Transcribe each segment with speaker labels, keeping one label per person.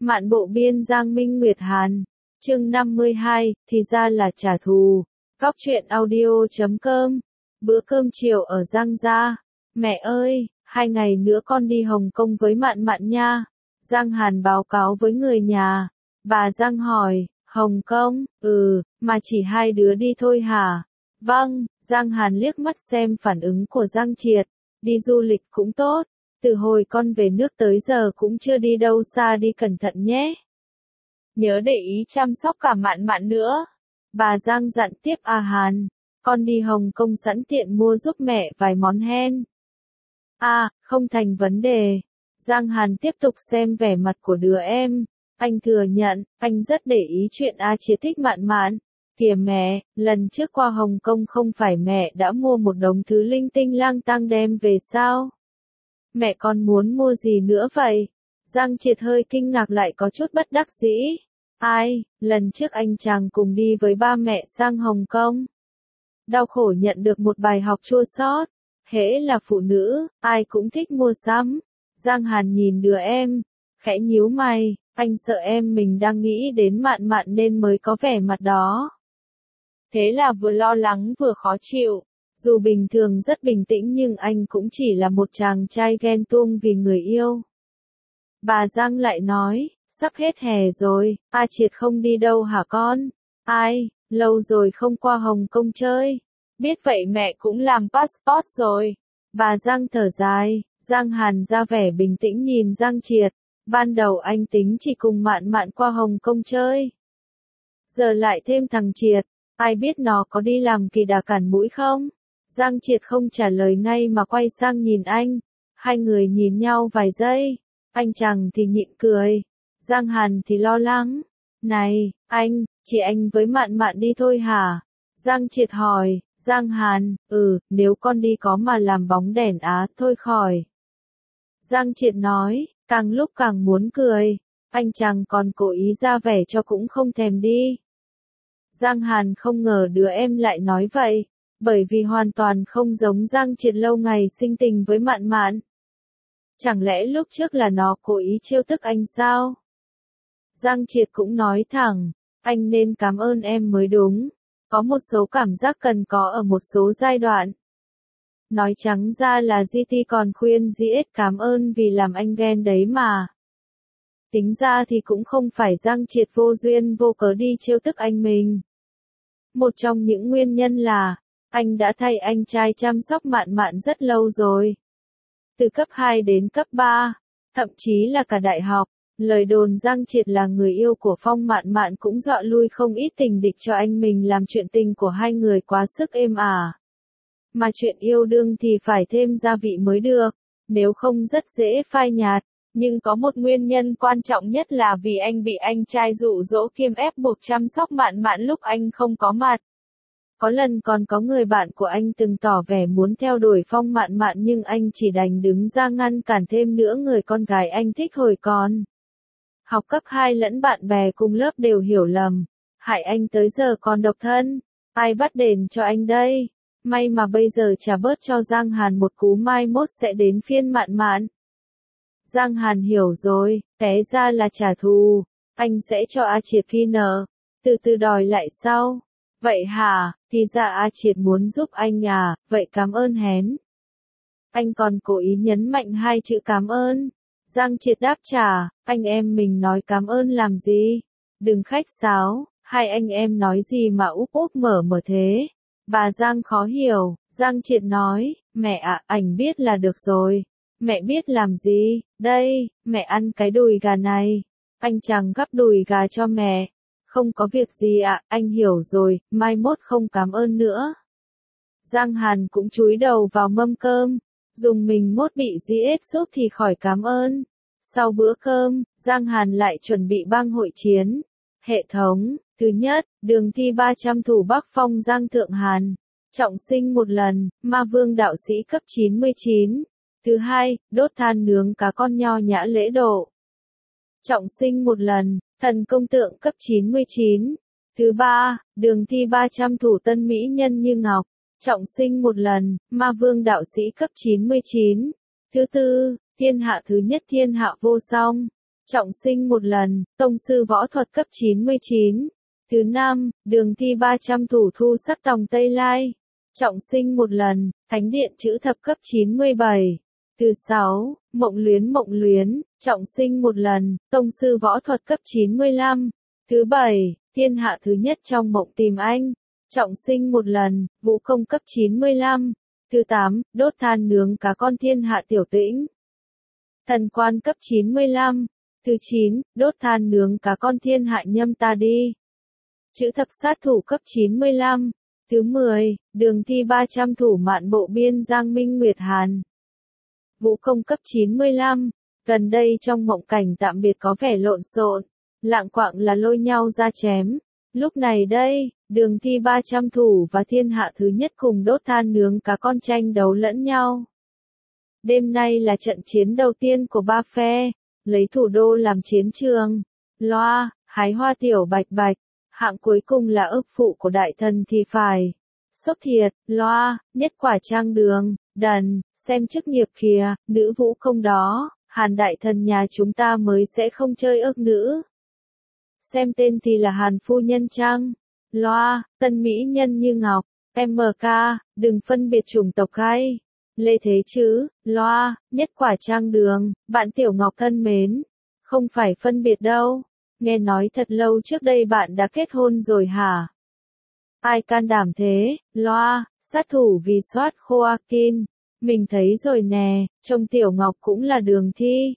Speaker 1: Mạn Bộ biên Giang Minh Nguyệt Hàn. Chương 52, thì ra là trả thù. Góc truyện audio.com. Bữa cơm chiều ở Giang gia. Mẹ ơi, 2 ngày nữa con đi Hồng Kông với Mạn Mạn nha. Giang Hàn báo cáo với người nhà. Bà Giang hỏi, Hồng Kông, mà chỉ 2 đứa đi thôi hả? Vâng, Giang Hàn liếc mắt xem phản ứng của Giang Triệt. Đi du lịch cũng tốt. Từ hồi con về nước tới giờ cũng chưa đi đâu xa, đi cẩn thận nhé. Nhớ để ý chăm sóc cả Mạn Mạn nữa. Bà Giang dặn tiếp. Hàn, con đi Hồng Kông sẵn tiện mua giúp mẹ vài món hen. Không thành vấn đề. Giang Hàn tiếp tục xem vẻ mặt của đứa em. Anh thừa nhận, anh rất để ý chuyện Triệt thích Mạn Mạn. Kìa mẹ, lần trước qua Hồng Kông không phải mẹ đã mua một đống thứ linh tinh lang tăng đem về sao? Mẹ còn muốn mua gì nữa vậy? Giang Triệt hơi kinh ngạc lại có chút bất đắc dĩ. Lần trước anh chàng cùng đi với ba mẹ sang Hồng Kông. Đau khổ nhận được một bài học chua xót. Hễ là phụ nữ, ai cũng thích mua sắm. Giang Hàn nhìn đứa em, khẽ nhíu mày, anh sợ em mình đang nghĩ đến Mạn Mạn nên mới có vẻ mặt đó. Thế là vừa lo lắng vừa khó chịu. Dù bình thường rất bình tĩnh nhưng anh cũng chỉ là một chàng trai ghen tuông vì người yêu. Bà Giang lại nói, sắp hết hè rồi, Triệt không đi đâu hả con? Lâu rồi không qua Hồng Kông chơi. Biết vậy mẹ cũng làm passport rồi. Bà Giang thở dài. Giang Hàn ra vẻ bình tĩnh nhìn Giang Triệt. Ban đầu anh tính chỉ cùng Mạn Mạn qua Hồng Kông chơi. Giờ lại thêm thằng Triệt. Ai biết nó có đi làm kỳ đà cản mũi không? Giang Triệt không trả lời ngay mà quay sang nhìn anh. Hai người nhìn nhau vài giây. Anh chàng thì nhịn cười. Giang Hàn thì lo lắng. Này, anh, chỉ anh với Mạn Mạn đi thôi hả? Giang Triệt hỏi. Giang Hàn, nếu con đi có mà làm bóng đèn thôi khỏi. Giang Triệt nói, càng lúc càng muốn cười. Anh chàng còn cố ý ra vẻ cho cũng không thèm đi. Giang Hàn không ngờ đứa em lại nói vậy. Bởi vì hoàn toàn không giống Giang Triệt lâu ngày sinh tình với Mạn Mạn. Chẳng lẽ lúc trước là nó cố ý trêu tức anh sao? Giang Triệt cũng nói thẳng, anh nên cảm ơn em mới đúng. Có một số cảm giác cần có ở một số giai đoạn. Nói trắng ra là GT còn khuyên GS cảm ơn vì làm anh ghen đấy mà. Tính ra thì cũng không phải Giang Triệt vô duyên vô cớ đi trêu tức anh mình. Một trong những nguyên nhân là, anh đã thay anh trai chăm sóc Mạn Mạn rất lâu rồi. Từ cấp 2 đến cấp 3, thậm chí là cả đại học, lời đồn Giang Triệt là người yêu của Phong Mạn Mạn cũng dọa lui không ít tình địch cho anh mình làm chuyện tình của hai người quá sức êm ả. Mà chuyện yêu đương thì phải thêm gia vị mới được, nếu không rất dễ phai nhạt. Nhưng có một nguyên nhân quan trọng nhất là vì anh bị anh trai dụ dỗ kiềm ép buộc chăm sóc Mạn Mạn lúc anh không có mặt. Có lần còn có người bạn của anh từng tỏ vẻ muốn theo đuổi Phong Mạn Mạn nhưng anh chỉ đành đứng ra ngăn cản, thêm nữa người con gái anh thích hồi còn học cấp 2 lẫn bạn bè cùng lớp đều hiểu lầm, hại anh tới giờ còn độc thân. Ai bắt đền cho anh đây? May mà bây giờ trả bớt cho Giang Hàn một cú, mai mốt sẽ đến phiên Mạn Mạn. Giang Hàn hiểu rồi, té ra là trả thù. Anh sẽ cho Triệt ghi nợ, từ từ đòi lại sau. Vậy hả, thì ra Triệt muốn giúp anh vậy cảm ơn hén. Anh còn cố ý nhấn mạnh 2 chữ cảm ơn. Giang Triệt đáp trả, anh em mình nói cảm ơn làm gì? Đừng khách sáo, hai anh em nói gì mà úp úp mở mở thế? Bà Giang khó hiểu. Giang Triệt nói, mẹ anh biết là được rồi. Mẹ biết làm gì? Đây, mẹ ăn cái đùi gà này. Anh chàng gắp đùi gà cho mẹ. Không có việc gì anh hiểu rồi, mai mốt không cảm ơn nữa. Giang Hàn cũng chúi đầu vào mâm cơm. Dùng mình mốt bị GS giúp thì khỏi cảm ơn. Sau bữa cơm, Giang Hàn lại chuẩn bị bang hội chiến. Hệ thống, thứ nhất, đường thi 300 thủ Bắc Phong Giang Thượng Hàn. Trọng sinh một lần, ma vương đạo sĩ cấp 99. Thứ hai, đốt than nướng cá con nho nhã lễ độ. Trọng sinh một lần, thần công tượng cấp 99. Thứ ba, đường thi 300 thủ tân mỹ nhân như ngọc. Trọng sinh một lần, ma vương đạo sĩ cấp 99. Thứ tư, thiên hạ thứ nhất thiên hạ vô song. trọng sinh một lần, tông sư võ thuật cấp 99. Thứ 5, đường thi 300 thủ thu sắc tòng Tây Lai. Trọng sinh một lần, thánh điện chữ thập cấp 97. Thứ 6, mộng luyến, trọng sinh một lần, tông sư võ thuật cấp 95. Thứ 7, thiên hạ thứ nhất trong mộng tìm anh. Trọng sinh một lần, vũ công cấp 95. Thứ 8, đốt than nướng cá con thiên hạ tiểu tĩnh. Thần quan cấp 95. Thứ 9, đốt than nướng cá con thiên hạ nhâm ta đi. Chữ thập sát thủ cấp 95. Thứ 10, đường thi 300 thủ mạn bộ biên Giang Minh Nguyệt Hàn. Vũ công cấp 95. Gần đây trong mộng cảnh tạm biệt có vẻ lộn xộn, lạng quạng là lôi nhau ra chém. Lúc này đây, đường thi 300 thủ và thiên hạ thứ nhất cùng đốt than nướng cá con tranh đấu lẫn nhau. Đêm nay là trận chiến đầu tiên của ba phe, lấy thủ đô làm chiến trường. Loa, hái hoa tiểu bạch bạch, hạng cuối cùng là ức phụ của đại thần thì phải. Sốc thiệt, loa, nhất quả trang đường, đần, xem chức nghiệp kìa, nữ vũ công đó, Hàn đại thần nhà chúng ta mới sẽ không chơi ức nữ. Xem tên thì là Hàn phu nhân chăng? Loa, tân mỹ nhân như ngọc, MK, đừng phân biệt chủng tộc hay. Lê thế chứ, loa, nhất quả trang đường, bạn tiểu ngọc thân mến. Không phải phân biệt đâu. Nghe nói thật lâu trước đây bạn đã kết hôn rồi hả? Ai can đảm thế, loa, sát thủ vì soát Joaquin. Mình thấy rồi nè, trông tiểu ngọc cũng là đường thi.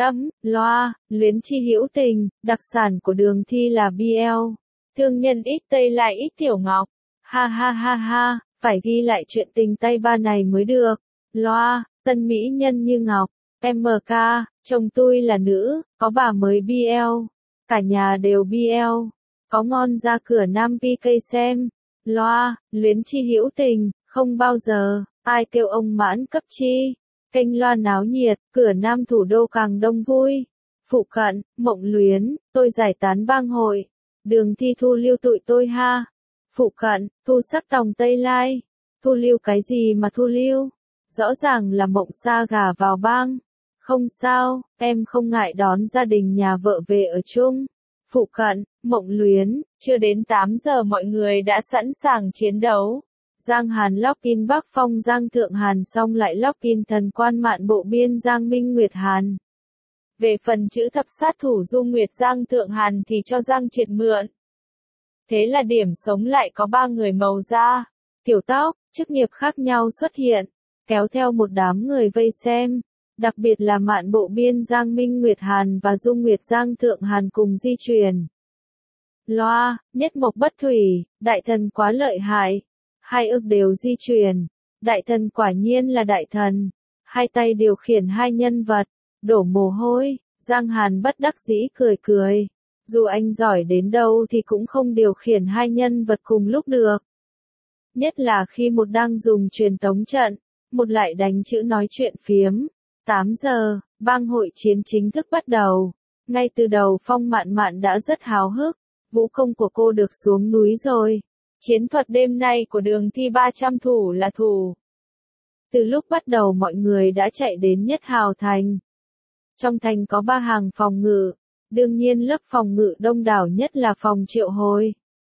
Speaker 1: Loa, luyến chi hữu tình, đặc sản của đường thi là BL. Thương nhân ít Tây lại ít tiểu ngọc. Ha ha ha ha, phải ghi lại chuyện tình Tây ba này mới được. Loa, tân mỹ nhân như ngọc. MK, chồng tôi là nữ, có bà mới BL. Cả nhà đều BL. Có ngon ra cửa nam PK xem. Loa, luyến chi hữu tình, không bao giờ, ai kêu ông mãn cấp chi. Kênh loa náo nhiệt, cửa nam thủ đô càng đông vui. Phụ cận, mộng luyến, tôi giải tán bang hội. Đường thi thu lưu tụi tôi ha. Phụ cận, thu sắc tòng Tây Lai. Thu lưu cái gì mà thu lưu? Rõ ràng là mộng sa gà vào bang. Không sao, em không ngại đón gia đình nhà vợ về ở chung. Phụ cận, mộng luyến, chưa đến 8 giờ mọi người đã sẵn sàng chiến đấu. Giang Hàn lock-in Bắc Phong Giang Thượng Hàn xong lại lock-in thần quan mạn bộ biên Giang Minh Nguyệt Hàn. Về phần chữ thập sát thủ Du Nguyệt Giang Thượng Hàn thì cho Giang Triệt mượn. Thế là điểm sống lại có 3 người màu da, kiểu tóc, chức nghiệp khác nhau xuất hiện, kéo theo một đám người vây xem. Đặc biệt là mạn bộ biên Giang Minh Nguyệt Hàn và Du Nguyệt Giang Thượng Hàn cùng di chuyển. Loa, nhất mộc bất thủy, đại thần quá lợi hại. Hai ức đều di chuyển. Đại thần quả nhiên là đại thần. Hai tay điều khiển hai nhân vật. Đổ mồ hôi, Giang Hàn bất đắc dĩ cười cười. Dù anh giỏi đến đâu thì cũng không điều khiển hai nhân vật cùng lúc được. Nhất là khi một đang dùng truyền tống trận, một lại đánh chữ nói chuyện phiếm. 8 giờ, bang hội chiến chính thức bắt đầu. Ngay từ đầu Phong Mạn Mạn đã rất háo hức. Vũ công của cô được xuống núi rồi. Chiến thuật đêm nay của đường thi 300 thủ là thủ. Từ lúc bắt đầu mọi người đã chạy đến Nhất Hào Thành. Trong thành có 3 hàng phòng ngự. Đương nhiên lớp phòng ngự đông đảo nhất là phòng Triệu Hồi.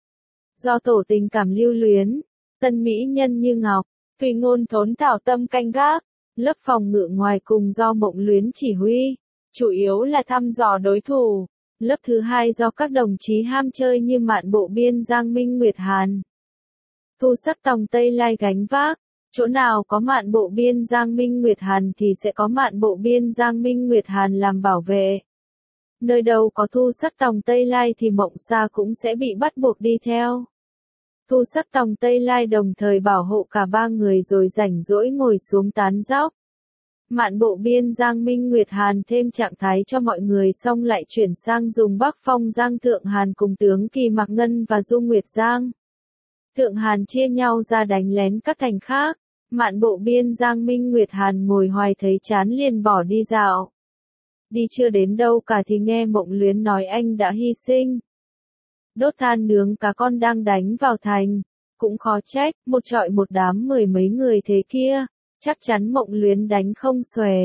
Speaker 1: Do tổ tình cảm lưu luyến, tân mỹ nhân như ngọc, tùy ngôn thốn thảo tâm canh gác. Lớp phòng ngự ngoài cùng do mộng luyến chỉ huy, chủ yếu là thăm dò đối thủ. Lớp thứ hai do các đồng chí ham chơi như mạn bộ biên Giang Minh Nguyệt Hàn. Thu sắc tòng Tây Lai gánh vác, chỗ nào có mạn bộ biên Giang Minh Nguyệt Hàn thì sẽ có mạn bộ biên Giang Minh Nguyệt Hàn làm bảo vệ. Nơi đâu có thu sắc tòng Tây Lai thì mộng sa cũng sẽ bị bắt buộc đi theo. Thu sắc tòng Tây Lai đồng thời bảo hộ cả 3 người rồi rảnh rỗi ngồi xuống tán dóc. Mạn bộ biên Giang Minh Nguyệt Hàn thêm trạng thái cho mọi người xong lại chuyển sang dùng Bắc Phong Giang Thượng Hàn cùng tướng Kỳ Mạc Ngân và Du Nguyệt Giang. Thượng Hàn chia nhau ra đánh lén các thành khác. Mạn bộ biên Giang Minh Nguyệt Hàn ngồi hoài thấy chán liền bỏ đi dạo. Đi chưa đến đâu cả thì nghe mộng luyến nói anh đã hy sinh. Đốt than nướng cá con đang đánh vào thành. Cũng khó trách, một trọi một đám 10 mấy người thế kia. Chắc chắn mộng luyến đánh không xuề.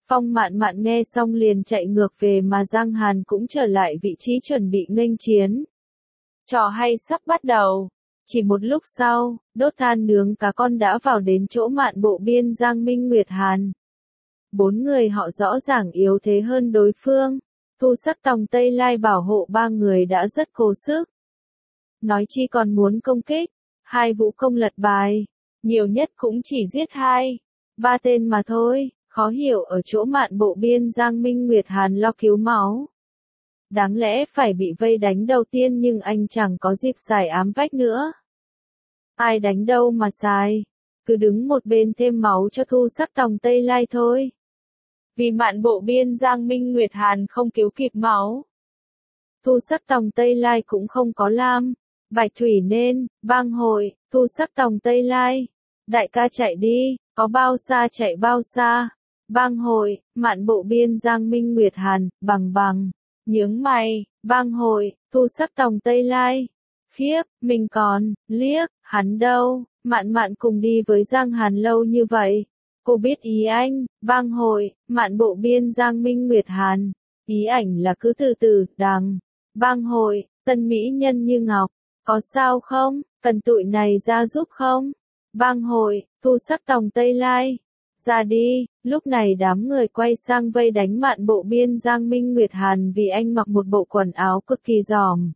Speaker 1: Phong Mạn Mạn nghe xong liền chạy ngược về mà Giang Hàn cũng trở lại vị trí chuẩn bị nghênh chiến. Trò hay sắp bắt đầu. Chỉ một lúc sau, đốt than nướng cá con đã vào đến chỗ Mạn Bộ Biên Giang Minh Nguyệt Hàn. Bốn người họ rõ ràng yếu thế hơn đối phương. Thu Sắc Tòng Tây Lai bảo hộ ba người đã rất cố sức. Nói chi còn muốn công kích. Hai vũ công lật bài. Nhiều nhất cũng chỉ giết 2-3 tên mà thôi. Khó hiểu ở chỗ Mạn Bộ Biên Giang Minh Nguyệt Hàn lo cứu máu. Đáng lẽ phải bị vây đánh đầu tiên nhưng anh chẳng có dịp xài ám vách nữa. Ai đánh đâu mà xài. Cứ đứng một bên thêm máu cho Thu Sắc Tòng Tây Lai thôi. Vì Mạn Bộ Biên Giang Minh Nguyệt Hàn không cứu kịp máu. Thu Sắc Tòng Tây Lai cũng không có lam. Bạch thủy nên, bang hội, Thu Sắc Tòng Tây Lai. Đại ca chạy đi, có bao xa chạy bao xa. Bang hội, Mạn Bộ Biên Giang Minh Nguyệt Hàn, bằng. Nhướng mày, bang hội, Thu Sắc Tòng Tây Lai. Khiếp, mình còn, liếc, hắn đâu, Mạn Mạn cùng đi với Giang Hàn lâu như vậy. Cô biết ý anh, bang hội, Mạn Bộ Biên Giang Minh Nguyệt Hàn. Ý ảnh là cứ từ từ, đằng. Bang hội, tân mỹ nhân như ngọc. Có sao không, cần tụi này ra giúp không? Bang hội, Thu Sắc Tòng Tây Lai. Ra đi, lúc này đám người quay sang vây đánh Mạn Bộ Biên Giang Minh Nguyệt Hàn vì anh mặc một bộ quần áo cực kỳ giòm.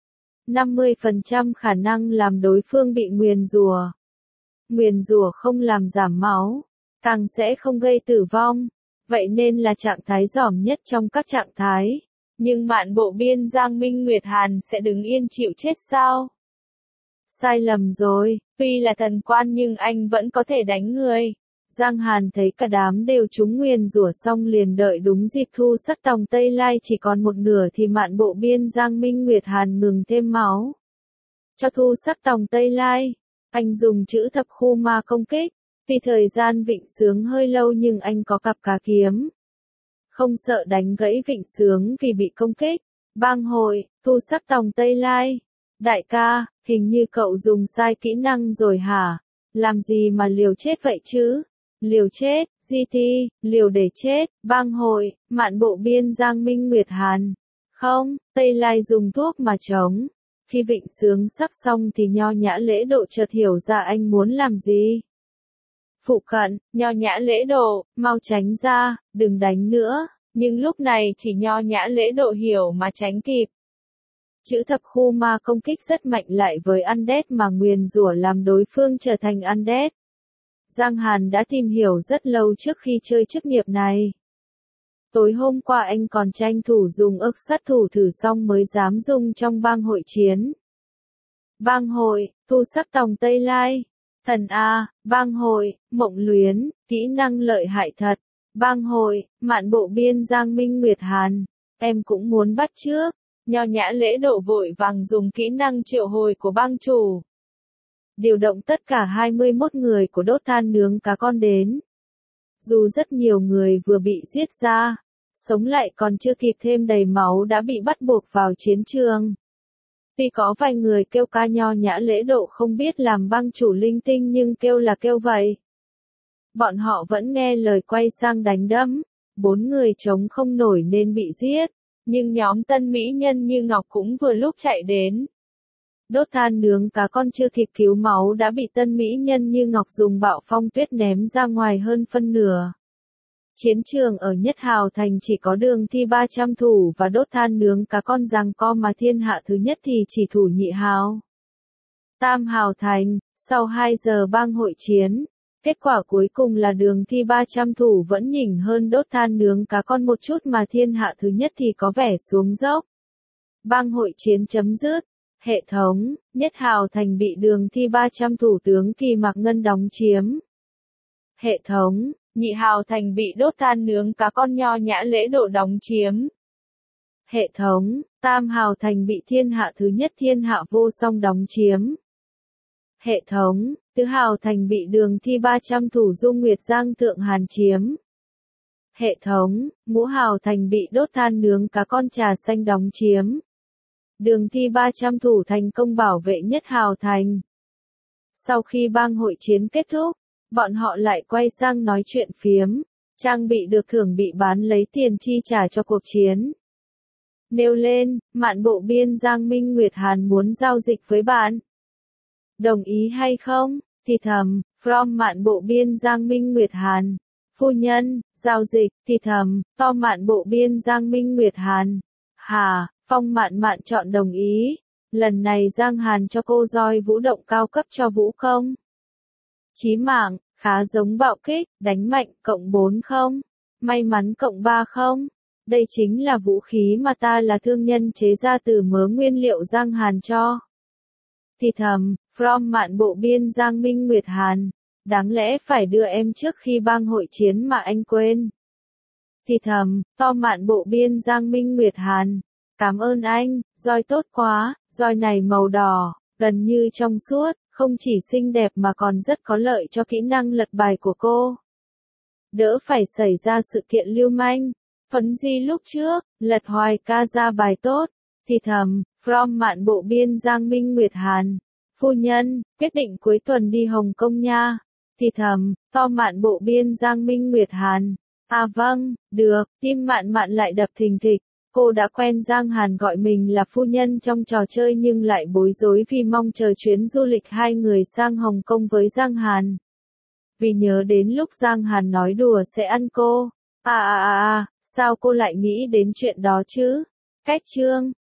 Speaker 1: 50% khả năng làm đối phương bị nguyền rủa. Nguyền rủa không làm giảm máu, càng sẽ không gây tử vong. Vậy nên là trạng thái giòm nhất trong các trạng thái. Nhưng Mạn Bộ Biên Giang Minh Nguyệt Hàn sẽ đứng yên chịu chết sao? Sai lầm rồi, tuy là thần quan nhưng anh vẫn có thể đánh người. Giang Hàn thấy cả đám đều trúng nguyền rủa xong liền đợi đúng dịp Thu Sắc Tòng Tây Lai chỉ còn một nửa thì Mạn Bộ Biên Giang Minh Nguyệt Hàn ngừng thêm máu. Cho Thu Sắc Tòng Tây Lai, anh dùng chữ thập khu ma công kích. Vì thời gian vịnh sướng hơi lâu nhưng anh có cặp cá kiếm. Không sợ đánh gãy vịnh sướng vì bị công kích. Bang hội, Thu Sắc Tòng Tây Lai. Đại ca, hình như cậu dùng sai kỹ năng rồi hả? Làm gì mà liều chết vậy chứ? Liều chết, GT, liều để chết, bang hội, Mạn Bộ Biên Giang Minh Nguyệt Hàn. Không, Tây Lai dùng thuốc mà chống. Khi vịnh sướng sắp xong thì Nho Nhã Lễ Độ chợt hiểu ra anh muốn làm gì. Phụ cận, Nho Nhã Lễ Độ, mau tránh ra, đừng đánh nữa. Nhưng lúc này chỉ Nho Nhã Lễ Độ hiểu mà tránh kịp. Chữ thập khu ma công kích rất mạnh lại với Undead mà nguyền rủa làm đối phương trở thành Undead. Giang Hàn đã tìm hiểu rất lâu trước khi chơi chức nghiệp này. Tối hôm qua anh còn tranh thủ dùng ức sát thủ thử xong mới dám dùng trong bang hội chiến. Bang hội, Thu Sắc Tòng Tây Lai. Thần A, bang hội, Mộng Luyến, kỹ năng lợi hại thật. Bang hội, Mạn Bộ Biên Giang Minh Nguyệt Hàn. Em cũng muốn bắt chước. Nho Nhã Lễ Độ vội vàng dùng kỹ năng triệu hồi của bang chủ. Điều động tất cả 21 người của đốt than nướng cá con đến. Dù rất nhiều người vừa bị giết ra, sống lại còn chưa kịp thêm đầy máu đã bị bắt buộc vào chiến trường. Tuy có vài người kêu ca Nho Nhã Lễ Độ không biết làm bang chủ linh tinh nhưng kêu là kêu vậy. Bọn họ vẫn nghe lời quay sang đánh đấm. 4 người chống không nổi nên bị giết. Nhưng nhóm tân mỹ nhân như Ngọc cũng vừa lúc chạy đến. Đốt than nướng cá con chưa kịp cứu máu đã bị tân mỹ nhân như Ngọc dùng bạo phong tuyết ném ra ngoài hơn phân nửa. Chiến trường ở Nhất Hào Thành chỉ có Đường Thi 300 thủ và đốt than nướng cá con giằng co mà thiên hạ thứ nhất thì chỉ thủ Nhị Hào. Tam Hào Thành, sau 2 giờ bang hội chiến, kết quả cuối cùng là Đường Thi 300 thủ vẫn nhỉnh hơn đốt than nướng cá con một chút mà thiên hạ thứ nhất thì có vẻ xuống dốc. Bang hội chiến chấm dứt. Hệ thống, Nhất Hào Thành bị Đường Thi 300 thủ tướng Kỳ Mạc Ngân đóng chiếm. Hệ thống, Nhị Hào Thành bị đốt than nướng cá con Nho Nhã Lễ Độ đóng chiếm. Hệ thống, Tam Hào Thành bị thiên hạ thứ nhất Thiên Hạ Vô Song đóng chiếm. Hệ thống, Tứ Hào Thành bị Đường Thi 300 thủ Dung Nguyệt Giang Thượng Hàn chiếm. Hệ thống, Ngũ Hào Thành bị đốt than nướng cá con Trà Xanh đóng chiếm. Đường Thi 300 thủ thành công bảo vệ Nhất Hào Thành. Sau khi bang hội chiến kết thúc, bọn họ lại quay sang nói chuyện phiếm. Trang bị được thưởng bị bán lấy tiền chi trả cho cuộc chiến. Nêu lên, Mạn Bộ Biên Giang Minh Nguyệt Hàn muốn giao dịch với bạn. Đồng ý hay không? Thì thầm, from Mạn Bộ Biên Giang Minh Nguyệt Hàn. Phu nhân, giao dịch, thì thầm, to Mạn Bộ Biên Giang Minh Nguyệt Hàn. Hà, Phong Mạn Mạn chọn đồng ý. Lần này Giang Hàn cho cô roi vũ động cao cấp cho vũ không? Chí mạng, khá giống bạo kích, đánh mạnh, cộng 4 không? May mắn cộng 3 không? Đây chính là vũ khí mà ta là thương nhân chế ra từ mớ nguyên liệu Giang Hàn cho. Thì thầm, from Mạn Bộ Biên Giang Minh Nguyệt Hàn. Đáng lẽ phải đưa em trước khi bang hội chiến mà anh quên. Thì thầm, to Mạn Bộ Biên Giang Minh Nguyệt Hàn. Cảm ơn anh, roi tốt quá, roi này màu đỏ, gần như trong suốt, không chỉ xinh đẹp mà còn rất có lợi cho kỹ năng lật bài của cô. Đỡ phải xảy ra sự kiện lưu manh. Phấn Di lúc trước, lật hoài ca ra bài tốt. Thì thầm, from Mạn Bộ Biên Giang Minh Nguyệt Hàn. Phu nhân, quyết định cuối tuần đi Hồng Kông nha. Thì thầm, to Mạn Bộ Biên Giang Minh Nguyệt Hàn. À vâng, được, tim Mạn Mạn lại đập thình thịch. Cô đã quen Giang Hàn gọi mình là phu nhân trong trò chơi nhưng lại bối rối vì mong chờ chuyến du lịch hai người sang Hồng Kông với Giang Hàn. Vì nhớ đến lúc Giang Hàn nói đùa sẽ ăn cô. Sao cô lại nghĩ đến chuyện đó chứ? Cách chương